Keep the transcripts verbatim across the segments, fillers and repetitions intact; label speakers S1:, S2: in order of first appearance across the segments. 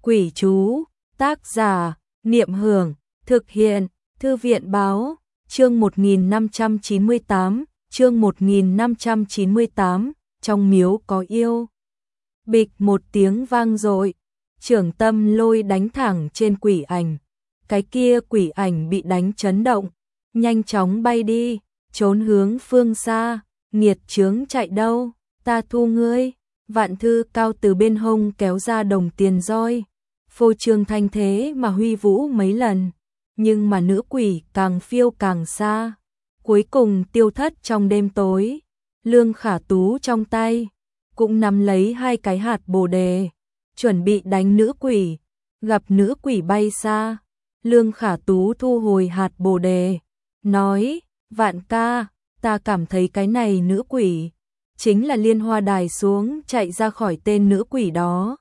S1: Quỷ chú, tác giả, Niệm Hưởng, thực hiện, Thư viện báo, chương một nghìn năm trăm chín mươi tám, chương một nghìn năm trăm chín mươi tám, trong miếu có yêu. Bịch một tiếng vang dội, Trưởng Tâm Lôi đánh thẳng trên quỷ ảnh. Cái kia quỷ ảnh bị đánh chấn động, nhanh chóng bay đi, trốn hướng phương xa, nghiệt chướng chạy đâu, ta thu ngươi. Vạn Thư Cao từ bên hông kéo ra đồng tiền roi, phô trương thanh thế mà huy vũ mấy lần, nhưng mà nữ quỷ càng phiêu càng xa, cuối cùng tiêu thất trong đêm tối. Lương Khả Tú trong tay cũng nắm lấy hai cái hạt bồ đề, chuẩn bị đánh nữ quỷ, gặp nữ quỷ bay xa. Lương Khả Tú thu hồi hạt bồ đề, nói, Vạn ca, ta cảm thấy cái này nữ quỷ chính là Liên Hoa Đài xuống chạy ra khỏi tên nữ quỷ đó.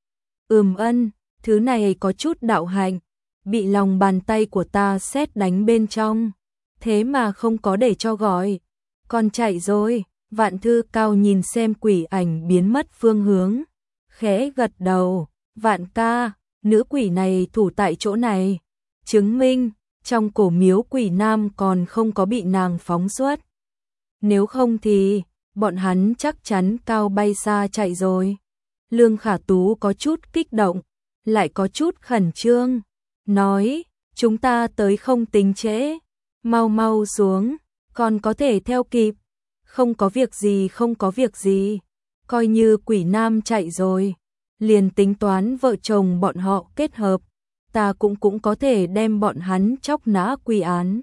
S1: Ừm ân, thứ này có chút đạo hạnh, bị lòng bàn tay của ta sét đánh bên trong, thế mà không có để cho gọi, còn chạy rồi. Vạn Thư Cao nhìn xem quỷ ảnh biến mất phương hướng, khẽ gật đầu, Vạn ca, nữ quỷ này thủ tại chỗ này, chứng minh trong cổ miếu quỷ nam còn không có bị nàng phóng xuất. Nếu không thì bọn hắn chắc chắn cao bay xa chạy rồi. Lương Khả Tú có chút kích động, lại có chút khẩn trương, nói, chúng ta tới không tính trễ, mau mau xuống, còn có thể theo kịp. Không có việc gì, không có việc gì, coi như quỷ nam chạy rồi, liền tính toán vợ chồng bọn họ kết hợp, ta cũng cũng có thể đem bọn hắn chóc nã quy án.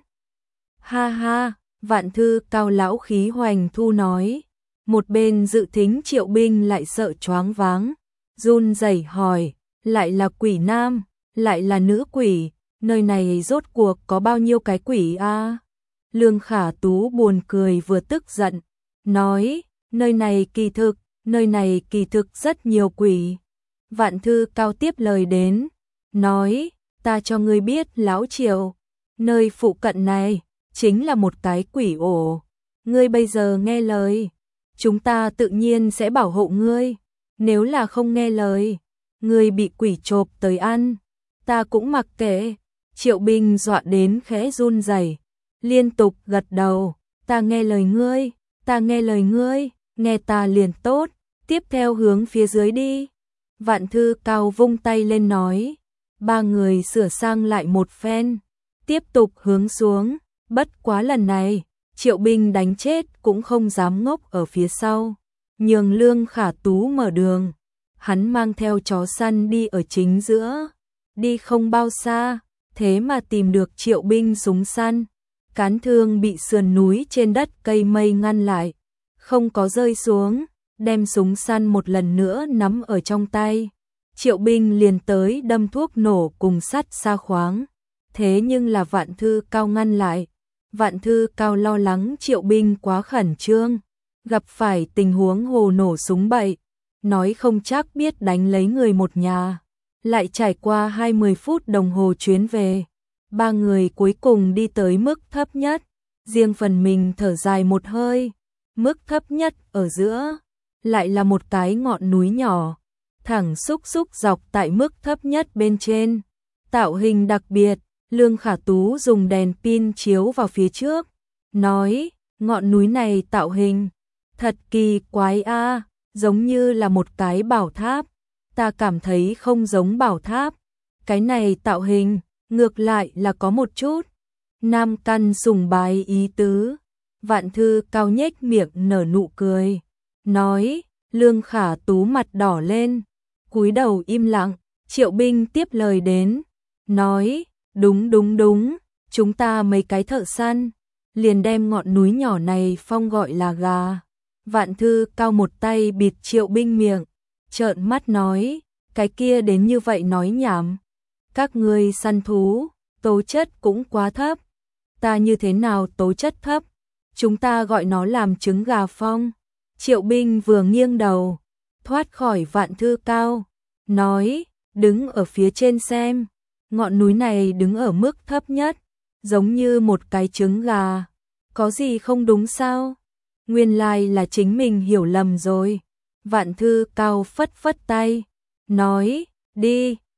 S1: Ha ha, Vạn Thư Cao lão khí hoành thu nói. Một bên dự thính Triệu Binh lại sợ choáng váng, run rẩy hỏi, lại là quỷ nam, lại là nữ quỷ, nơi này rốt cuộc có bao nhiêu cái quỷ a? À? Lương Khả Tú buồn cười vừa tức giận, nói, nơi này kỳ thực, nơi này kỳ thực rất nhiều quỷ. Vạn Thư Cao tiếp lời đến, nói, ta cho ngươi biết lão Triệu, nơi phụ cận này chính là một cái quỷ ổ, ngươi bây giờ nghe lời, chúng ta tự nhiên sẽ bảo hộ ngươi, nếu là không nghe lời, ngươi bị quỷ chộp tới ăn, ta cũng mặc kệ. Triệu Binh dọa đến khẽ run rẩy, liên tục gật đầu, ta nghe lời ngươi, ta nghe lời ngươi, nghe ta liền tốt, tiếp theo hướng phía dưới đi. Vạn Thư Cao vung tay lên nói, ba người sửa sang lại một phen, tiếp tục hướng xuống, bất quá lần này, Triệu Binh đánh chết cũng không dám ngốc ở phía sau, nhường Lương Khả Tú mở đường, hắn mang theo chó săn đi ở chính giữa, đi không bao xa, thế mà tìm được Triệu Binh súng săn, cán thương bị sườn núi trên đất cây mây ngăn lại, không có rơi xuống, đem súng săn một lần nữa nắm ở trong tay. Triệu Binh liền tới đâm thuốc nổ cùng sắt xa khoáng, thế nhưng là Vạn Thư Cao ngăn lại. Vạn Thư Cao lo lắng Triệu Binh quá khẩn trương, gặp phải tình huống hồ nổ súng bậy, nói không chắc biết đánh lấy người một nhà. Lại trải qua hai mươi phút đồng hồ chuyến về, ba người cuối cùng đi tới mức thấp nhất, riêng phần mình thở dài một hơi. Mức thấp nhất ở giữa, lại là một cái ngọn núi nhỏ, thẳng xúc xúc dọc tại mức thấp nhất bên trên, tạo hình đặc biệt. Lương Khả Tú dùng đèn pin chiếu vào phía trước, nói, ngọn núi này tạo hình thật kỳ quái a, à, giống như là một cái bảo tháp, ta cảm thấy không giống bảo tháp, cái này tạo hình, ngược lại là có một chút nam căn sùng bái ý tứ. Vạn Thư Cao nhếch miệng nở nụ cười, nói, Lương Khả Tú mặt đỏ lên, cúi đầu im lặng. Triệu Binh tiếp lời đến, nói, đúng đúng đúng, chúng ta mấy cái thợ săn, liền đem ngọn núi nhỏ này phong gọi là gà. Vạn Thư Cao một tay bịt Triệu Binh miệng, trợn mắt nói, cái kia đến như vậy nói nhảm, các ngươi săn thú, tố chất cũng quá thấp, ta như thế nào tố chất thấp, chúng ta gọi nó làm trứng gà phong. Triệu Binh vừa nghiêng đầu, thoát khỏi Vạn Thư Cao, nói, đứng ở phía trên xem, ngọn núi này đứng ở mức thấp nhất, giống như một cái trứng gà, có gì không đúng sao? Nguyên lai là chính mình hiểu lầm rồi. Vạn Thư Cao phất phất tay, nói, đi,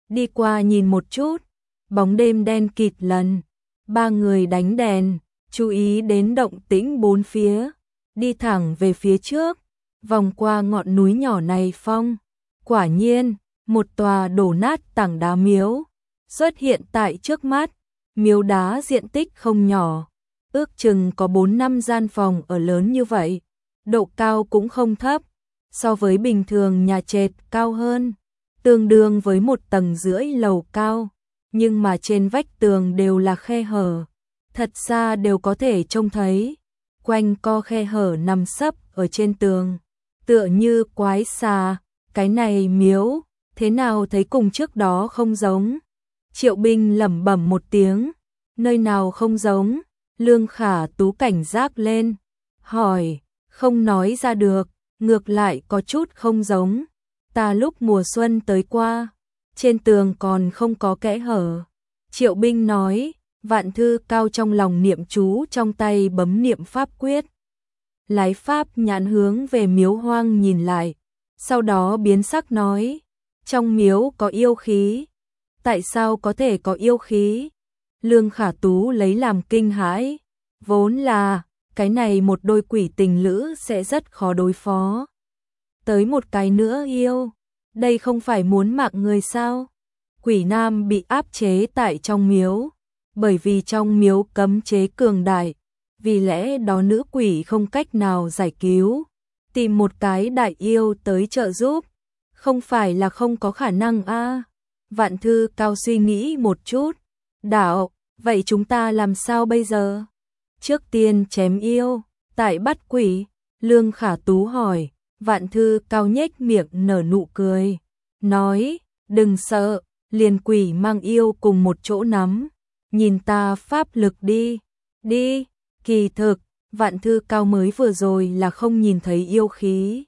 S1: đi qua nhìn một chút, bóng đêm đen kịt lần, ba người đánh đèn, chú ý đến động tĩnh bốn phía, đi thẳng về phía trước, vòng qua ngọn núi nhỏ này phong. Quả nhiên, một tòa đổ nát tảng đá miếu xuất hiện tại trước mắt, miếu đá diện tích không nhỏ, ước chừng có bốn năm gian phòng ở lớn như vậy, độ cao cũng không thấp, so với bình thường nhà trệt cao hơn, tương đương với một tầng rưỡi lầu cao, nhưng mà trên vách tường đều là khe hở, thật xa đều có thể trông thấy, quanh co khe hở nằm sấp ở trên tường, tựa như quái xà, cái này miếu, thế nào thấy cùng trước đó không giống. Triệu Binh lẩm bẩm một tiếng, nơi nào không giống, Lương Khả Tú cảnh giác lên, hỏi, không nói ra được, ngược lại có chút không giống, ta lúc mùa xuân tới qua, trên tường còn không có kẽ hở. Triệu Binh nói, Vạn Thư Cao trong lòng niệm chú, trong tay bấm niệm pháp quyết. Lái pháp nhãn hướng về miếu hoang nhìn lại, sau đó biến sắc nói, trong miếu có yêu khí. Tại sao có thể có yêu khí? Lương Khả Tú lấy làm kinh hãi, vốn là, cái này một đôi quỷ tình lữ sẽ rất khó đối phó. Tới một cái nữa yêu, đây không phải muốn mạng người sao? Quỷ nam bị áp chế tại trong miếu, bởi vì trong miếu cấm chế cường đại, vì lẽ đó nữ quỷ không cách nào giải cứu, tìm một cái đại yêu tới trợ giúp, không phải là không có khả năng a. À. Vạn Thư Cao suy nghĩ một chút, đạo, vậy chúng ta làm sao bây giờ? Trước tiên chém yêu, tại bắt quỷ, Lương Khả Tú hỏi, Vạn Thư Cao nhếch miệng nở nụ cười, nói, đừng sợ, liền quỷ mang yêu cùng một chỗ nắm, nhìn ta pháp lực đi, đi, kỳ thực, Vạn Thư Cao mới vừa rồi là không nhìn thấy yêu khí.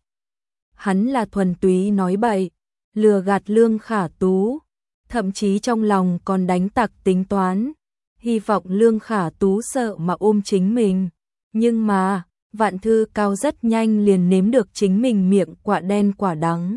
S1: Hắn là thuần túy nói bậy, lừa gạt Lương Khả Tú, thậm chí trong lòng còn đánh tặc tính toán, hy vọng Lương Khả Tú sợ mà ôm chính mình. Nhưng mà, Vạn Thư Cao rất nhanh liền nếm được chính mình miệng quả đen quả đắng.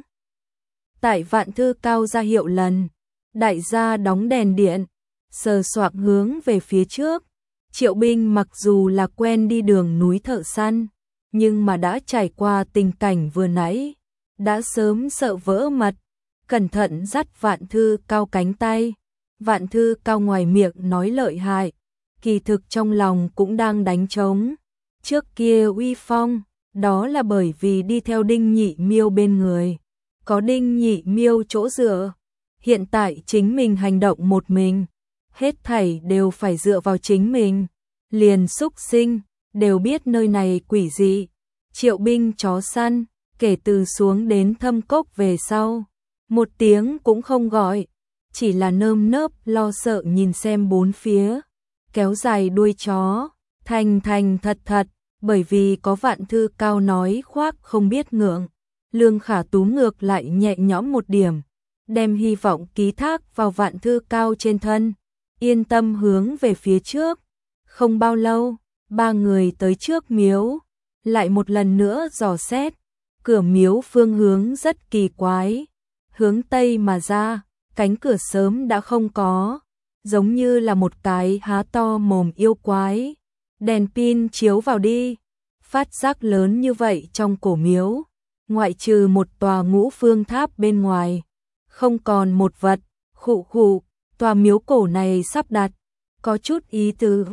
S1: Tại Vạn Thư Cao ra hiệu lần, đại gia đóng đèn điện, sờ soạng hướng về phía trước. Triệu Binh mặc dù là quen đi đường núi thợ săn, nhưng mà đã trải qua tình cảnh vừa nãy, đã sớm sợ vỡ mật, cẩn thận dắt Vạn Thư Cao cánh tay. Vạn Thư Cao ngoài miệng nói lợi hại, kỳ thực trong lòng cũng đang đánh trống. Trước kia uy phong, đó là bởi vì đi theo Đinh Nhị Miêu bên người, có Đinh Nhị Miêu chỗ dựa. Hiện tại chính mình hành động một mình, hết thảy đều phải dựa vào chính mình, liền xúc sinh, đều biết nơi này quỷ dị. Triệu Binh chó săn, kể từ xuống đến Thâm Cốc về sau, một tiếng cũng không gọi, chỉ là nơm nớp lo sợ nhìn xem bốn phía, kéo dài đuôi chó, thành thành thật thật, bởi vì có Vạn Thư Cao nói khoác không biết ngượng. Lương Khả Tú ngược lại nhẹ nhõm một điểm, đem hy vọng ký thác vào Vạn Thư Cao trên thân, yên tâm hướng về phía trước. Không bao lâu, ba người tới trước miếu, lại một lần nữa dò xét, cửa miếu phương hướng rất kỳ quái, hướng tây mà ra, cánh cửa sớm đã không có, giống như là một cái há to mồm yêu quái. Đèn pin chiếu vào đi, phát giác lớn như vậy trong cổ miếu, ngoại trừ một tòa ngũ phương tháp bên ngoài, không còn một vật. Khụ khụ, tòa miếu cổ này sắp đặt, có chút ý tứ.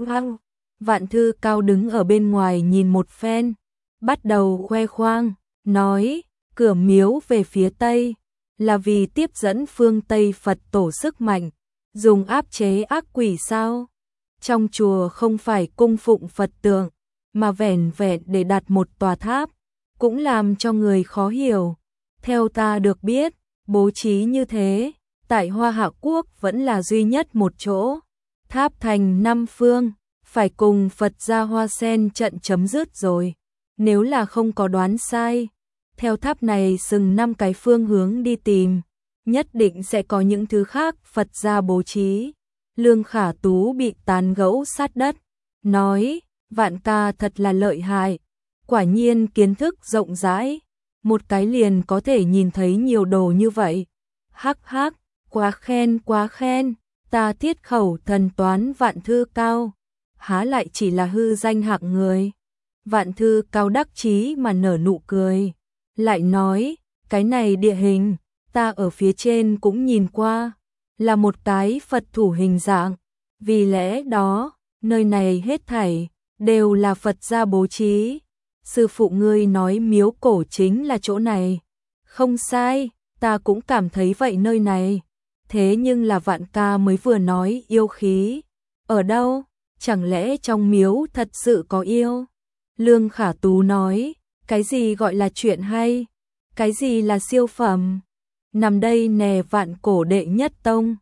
S1: Vạn Thư Cao đứng ở bên ngoài nhìn một phen, bắt đầu khoe khoang, nói, cửa miếu về phía tây, là vì tiếp dẫn phương Tây Phật tổ sức mạnh, dùng áp chế ác quỷ sao? Trong chùa không phải cung phụng Phật tượng, mà vẻn vẹn để đặt một tòa tháp, cũng làm cho người khó hiểu. Theo ta được biết, bố trí như thế, tại Hoa Hạ Quốc vẫn là duy nhất một chỗ. Tháp thành năm phương, phải cùng Phật gia Hoa Sen trận chấm dứt rồi. Nếu là không có đoán sai, theo tháp này sừng năm cái phương hướng đi tìm, nhất định sẽ có những thứ khác Phật gia bố trí. Lương Khả Tú bị tán gẫu sát đất, nói, Vạn ca thật là lợi hại, quả nhiên kiến thức rộng rãi, một cái liền có thể nhìn thấy nhiều đồ như vậy. Hắc hắc, Quá khen quá khen, ta thiết khẩu thần toán Vạn Thư Cao, há lại chỉ là hư danh hạng người. Vạn Thư Cao đắc chí mà nở nụ cười, lại nói, cái này địa hình, ta ở phía trên cũng nhìn qua, là một cái Phật thủ hình dạng, vì lẽ đó, nơi này hết thảy, đều là Phật gia bố trí. Sư phụ ngươi nói miếu cổ chính là chỗ này. Không sai, ta cũng cảm thấy vậy nơi này. Thế nhưng là Vạn ca mới vừa nói yêu khí. Ở đâu? Chẳng lẽ trong miếu thật sự có yêu? Lương Khả Tú nói, cái gì gọi là chuyện hay? Cái gì là siêu phẩm? Nằm đây nè Vạn cổ đệ nhất tông.